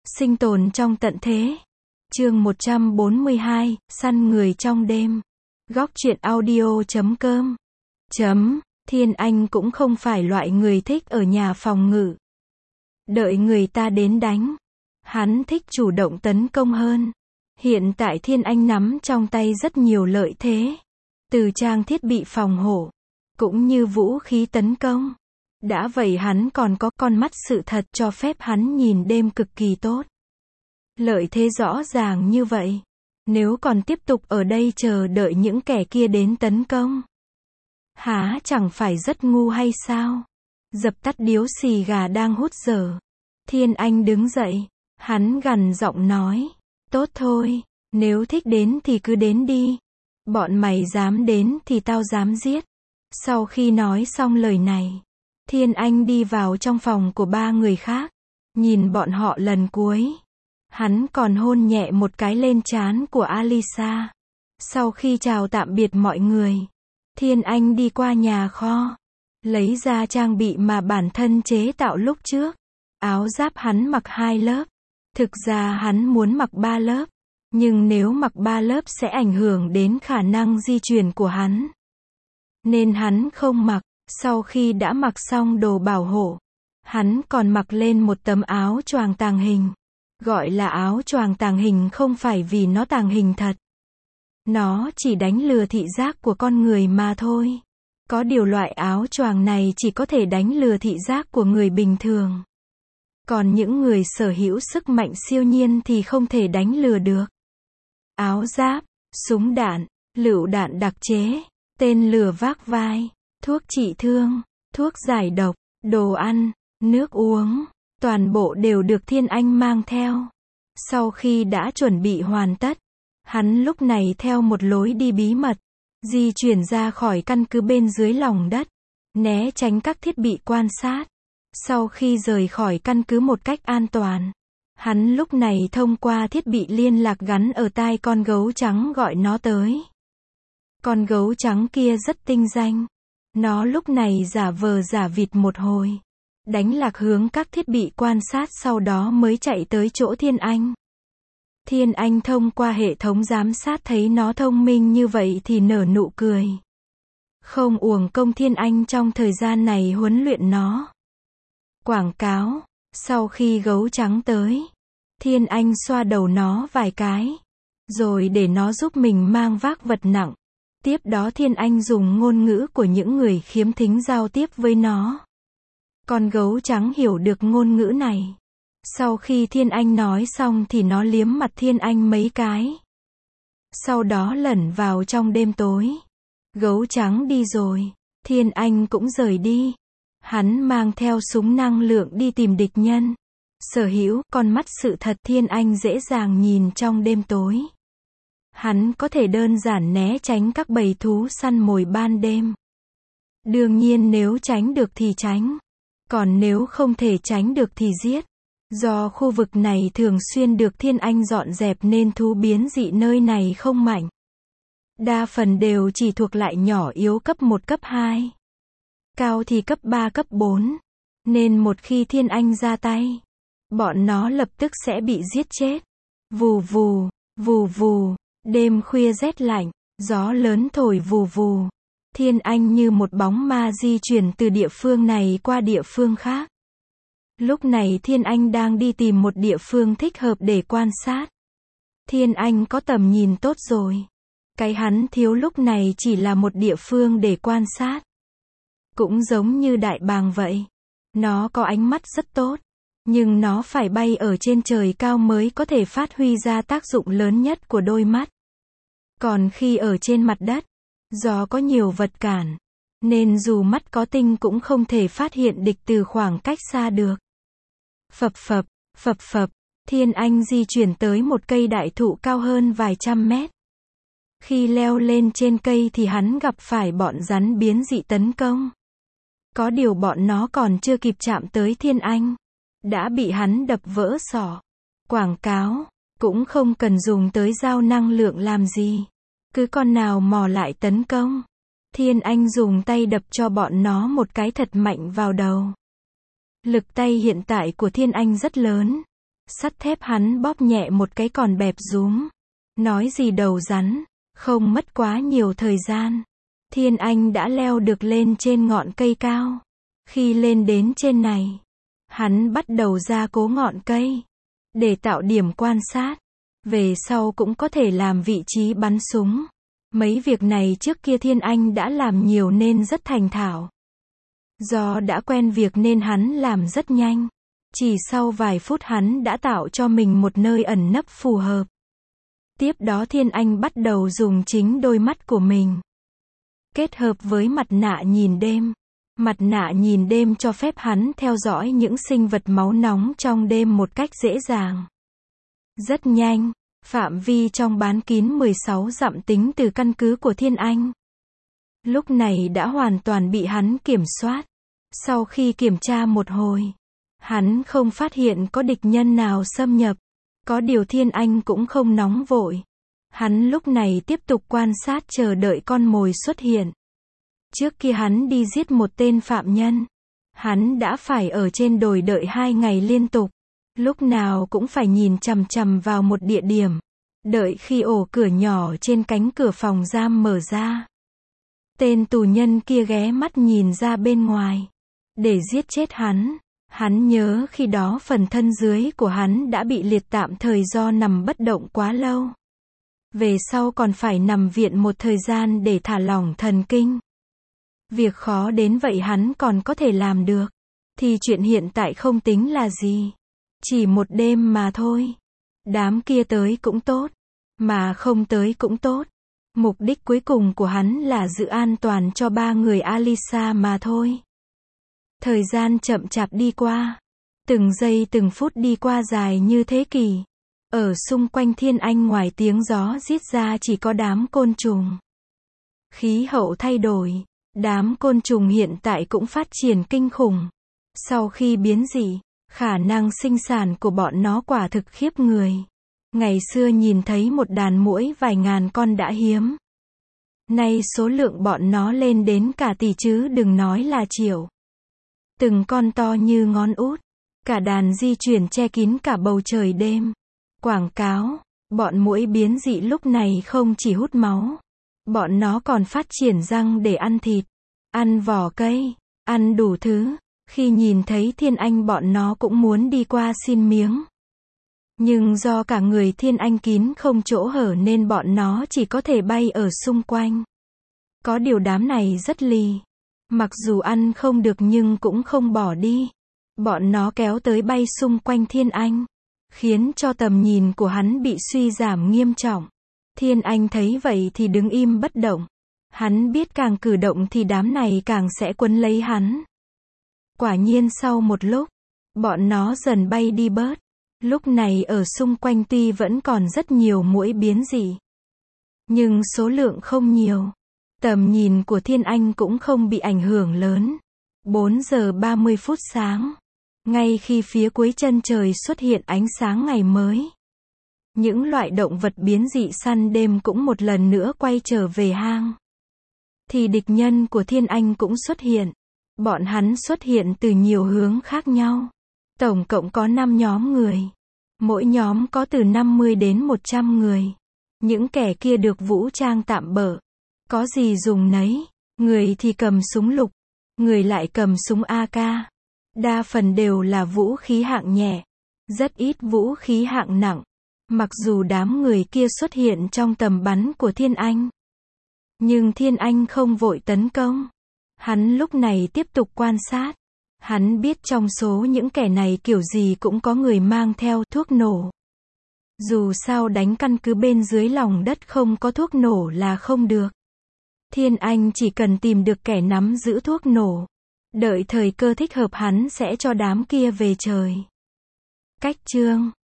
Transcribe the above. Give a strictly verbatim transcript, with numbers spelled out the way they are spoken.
Sinh tồn trong tận thế. Chương một trăm bốn mươi hai, săn người trong đêm. Góc truyện audio chấm com. Chấm, Thiên Anh cũng không phải loại người thích ở nhà phòng ngự. Đợi người ta đến đánh. Hắn thích chủ động tấn công hơn. Hiện tại Thiên Anh nắm trong tay rất nhiều lợi thế. Từ trang thiết bị phòng hộ, cũng như vũ khí tấn công. Đã vậy hắn còn có con mắt sự thật cho phép hắn nhìn đêm cực kỳ tốt. Lợi thế rõ ràng như vậy. Nếu còn tiếp tục ở đây chờ đợi những kẻ kia đến tấn công, há chẳng phải rất ngu hay sao? Dập tắt điếu xì gà đang hút dở. Thiên Anh đứng dậy. Hắn gằn giọng nói. Tốt thôi, nếu thích đến thì cứ đến đi. Bọn mày dám đến thì tao dám giết. Sau khi nói xong lời này, Thiên Anh đi vào trong phòng của ba người khác. Nhìn bọn họ lần cuối. Hắn còn hôn nhẹ một cái lên trán của Alisa. Sau khi chào tạm biệt mọi người, Thiên Anh đi qua nhà kho, lấy ra trang bị mà bản thân chế tạo lúc trước. Áo giáp hắn mặc hai lớp. Thực ra hắn muốn mặc ba lớp. Nhưng nếu mặc ba lớp sẽ ảnh hưởng đến khả năng di chuyển của hắn. Nên hắn không mặc. Sau khi đã mặc xong đồ bảo hộ, hắn còn mặc lên một tấm áo choàng tàng hình. Gọi là áo choàng tàng hình không phải vì nó tàng hình thật. Nó chỉ đánh lừa thị giác của con người mà thôi. Có điều loại áo choàng này chỉ có thể đánh lừa thị giác của người bình thường. Còn những người sở hữu sức mạnh siêu nhiên thì không thể đánh lừa được. Áo giáp, súng đạn, lựu đạn đặc chế, tên lửa vác vai, thuốc trị thương, thuốc giải độc, đồ ăn, nước uống, toàn bộ đều được Thiên Anh mang theo. Sau khi đã chuẩn bị hoàn tất, hắn lúc này theo một lối đi bí mật, di chuyển ra khỏi căn cứ bên dưới lòng đất, né tránh các thiết bị quan sát. Sau khi rời khỏi căn cứ một cách an toàn, hắn lúc này thông qua thiết bị liên lạc gắn ở tai con gấu trắng gọi nó tới. Con gấu trắng kia rất tinh danh. Nó lúc này giả vờ giả vịt một hồi, đánh lạc hướng các thiết bị quan sát sau đó mới chạy tới chỗ Thiên Anh. Thiên Anh thông qua hệ thống giám sát thấy nó thông minh như vậy thì nở nụ cười. Không uổng công Thiên Anh trong thời gian này huấn luyện nó. Quảng cáo. Sau khi gấu trắng tới, Thiên Anh xoa đầu nó vài cái, rồi để nó giúp mình mang vác vật nặng. Tiếp đó Thiên Anh dùng ngôn ngữ của những người khiếm thính giao tiếp với nó. Con gấu trắng hiểu được ngôn ngữ này. Sau khi Thiên Anh nói xong thì nó liếm mặt Thiên Anh mấy cái. Sau đó lẩn vào trong đêm tối. Gấu trắng đi rồi, Thiên Anh cũng rời đi. Hắn mang theo súng năng lượng đi tìm địch nhân. Sở hữu con mắt sự thật Thiên Anh dễ dàng nhìn trong đêm tối. Hắn có thể đơn giản né tránh các bầy thú săn mồi ban đêm. Đương nhiên nếu tránh được thì tránh. Còn nếu không thể tránh được thì giết. Do khu vực này thường xuyên được Thiên Anh dọn dẹp nên thú biến dị nơi này không mạnh. Đa phần đều chỉ thuộc lại nhỏ yếu cấp một cấp hai. Cao thì cấp ba cấp bốn. Nên một khi Thiên Anh ra tay, bọn nó lập tức sẽ bị giết chết. Vù vù, vù vù. Đêm khuya rét lạnh, gió lớn thổi vù vù. Thiên Anh như một bóng ma di chuyển từ địa phương này qua địa phương khác. Lúc này Thiên Anh đang đi tìm một địa phương thích hợp để quan sát. Thiên Anh có tầm nhìn tốt rồi. Cái hắn thiếu lúc này chỉ là một địa phương để quan sát. Cũng giống như đại bàng vậy. Nó có ánh mắt rất tốt. Nhưng nó phải bay ở trên trời cao mới có thể phát huy ra tác dụng lớn nhất của đôi mắt. Còn khi ở trên mặt đất, do có nhiều vật cản, nên dù mắt có tinh cũng không thể phát hiện địch từ khoảng cách xa được. Phập phập, phập phập, Thiên Anh di chuyển tới một cây đại thụ cao hơn vài trăm mét. Khi leo lên trên cây thì hắn gặp phải bọn rắn biến dị tấn công. Có điều bọn nó còn chưa kịp chạm tới Thiên Anh, đã bị hắn đập vỡ sọ. Quảng cáo, cũng không cần dùng tới dao năng lượng làm gì. Cứ con nào mò lại tấn công. Thiên Anh dùng tay đập cho bọn nó một cái thật mạnh vào đầu. Lực tay hiện tại của Thiên Anh rất lớn. Sắt thép hắn bóp nhẹ một cái còn bẹp rúm. Nói gì đầu rắn, không mất quá nhiều thời gian. Thiên Anh đã leo được lên trên ngọn cây cao. Khi lên đến trên này, hắn bắt đầu gia cố ngọn cây, để tạo điểm quan sát. Về sau cũng có thể làm vị trí bắn súng. Mấy việc này trước kia Thiên Anh đã làm nhiều nên rất thành thạo. Do đã quen việc nên hắn làm rất nhanh. Chỉ sau vài phút hắn đã tạo cho mình một nơi ẩn nấp phù hợp. Tiếp đó Thiên Anh bắt đầu dùng chính đôi mắt của mình, kết hợp với mặt nạ nhìn đêm. Mặt nạ nhìn đêm cho phép hắn theo dõi những sinh vật máu nóng trong đêm một cách dễ dàng. Rất nhanh, phạm vi trong bán kín mười sáu dặm tính từ căn cứ của Thiên Anh lúc này đã hoàn toàn bị hắn kiểm soát. Sau khi kiểm tra một hồi, hắn không phát hiện có địch nhân nào xâm nhập. Có điều Thiên Anh cũng không nóng vội. Hắn lúc này tiếp tục quan sát chờ đợi con mồi xuất hiện. Trước kia hắn đi giết một tên phạm nhân. Hắn đã phải ở trên đồi đợi hai ngày liên tục. Lúc nào cũng phải nhìn chằm chằm vào một địa điểm. Đợi khi ổ cửa nhỏ trên cánh cửa phòng giam mở ra. Tên tù nhân kia ghé mắt nhìn ra bên ngoài. Để giết chết hắn. Hắn nhớ khi đó phần thân dưới của hắn đã bị liệt tạm thời do nằm bất động quá lâu. Về sau còn phải nằm viện một thời gian để thả lỏng thần kinh. Việc khó đến vậy hắn còn có thể làm được. Thì chuyện hiện tại không tính là gì. Chỉ một đêm mà thôi. Đám kia tới cũng tốt. Mà không tới cũng tốt. Mục đích cuối cùng của hắn là giữ an toàn cho ba người Alisa mà thôi. Thời gian chậm chạp đi qua. Từng giây từng phút đi qua dài như thế kỷ. Ở xung quanh Thiên Anh ngoài tiếng gió rít ra chỉ có đám côn trùng. Khí hậu thay đổi. Đám côn trùng hiện tại cũng phát triển kinh khủng. Sau khi biến dị, khả năng sinh sản của bọn nó quả thực khiếp người. Ngày xưa nhìn thấy một đàn muỗi vài ngàn con đã hiếm. Nay số lượng bọn nó lên đến cả tỷ chứ đừng nói là triệu. Từng con to như ngón út. Cả đàn di chuyển che kín cả bầu trời đêm. Quảng cáo, bọn muỗi biến dị lúc này không chỉ hút máu. Bọn nó còn phát triển răng để ăn thịt, ăn vỏ cây, ăn đủ thứ. Khi nhìn thấy Thiên Anh bọn nó cũng muốn đi qua xin miếng. Nhưng do cả người Thiên Anh kín không chỗ hở nên bọn nó chỉ có thể bay ở xung quanh. Có điều đám này rất lì. Mặc dù ăn không được nhưng cũng không bỏ đi. Bọn nó kéo tới bay xung quanh Thiên Anh, khiến cho tầm nhìn của hắn bị suy giảm nghiêm trọng. Thiên Anh thấy vậy thì đứng im bất động. Hắn biết càng cử động thì đám này càng sẽ quấn lấy hắn. Quả nhiên sau một lúc, bọn nó dần bay đi bớt. Lúc này ở xung quanh tuy vẫn còn rất nhiều muỗi biến dị, nhưng số lượng không nhiều. Tầm nhìn của Thiên Anh cũng không bị ảnh hưởng lớn. bốn giờ ba mươi phút sáng. Ngay khi phía cuối chân trời xuất hiện ánh sáng ngày mới. Những loại động vật biến dị săn đêm cũng một lần nữa quay trở về hang. Thì địch nhân của Thiên Anh cũng xuất hiện. Bọn hắn xuất hiện từ nhiều hướng khác nhau. Tổng cộng có năm nhóm người. Mỗi nhóm có từ năm mươi đến một trăm người. Những kẻ kia được vũ trang tạm bợ. Có gì dùng nấy. Người thì cầm súng lục. Người lại cầm súng a ca. Đa phần đều là vũ khí hạng nhẹ. Rất ít vũ khí hạng nặng. Mặc dù đám người kia xuất hiện trong tầm bắn của Thiên Anh. Nhưng Thiên Anh không vội tấn công. Hắn lúc này tiếp tục quan sát. Hắn biết trong số những kẻ này kiểu gì cũng có người mang theo thuốc nổ. Dù sao đánh căn cứ bên dưới lòng đất không có thuốc nổ là không được. Thiên Anh chỉ cần tìm được kẻ nắm giữ thuốc nổ. Đợi thời cơ thích hợp hắn sẽ cho đám kia về trời. Cách chương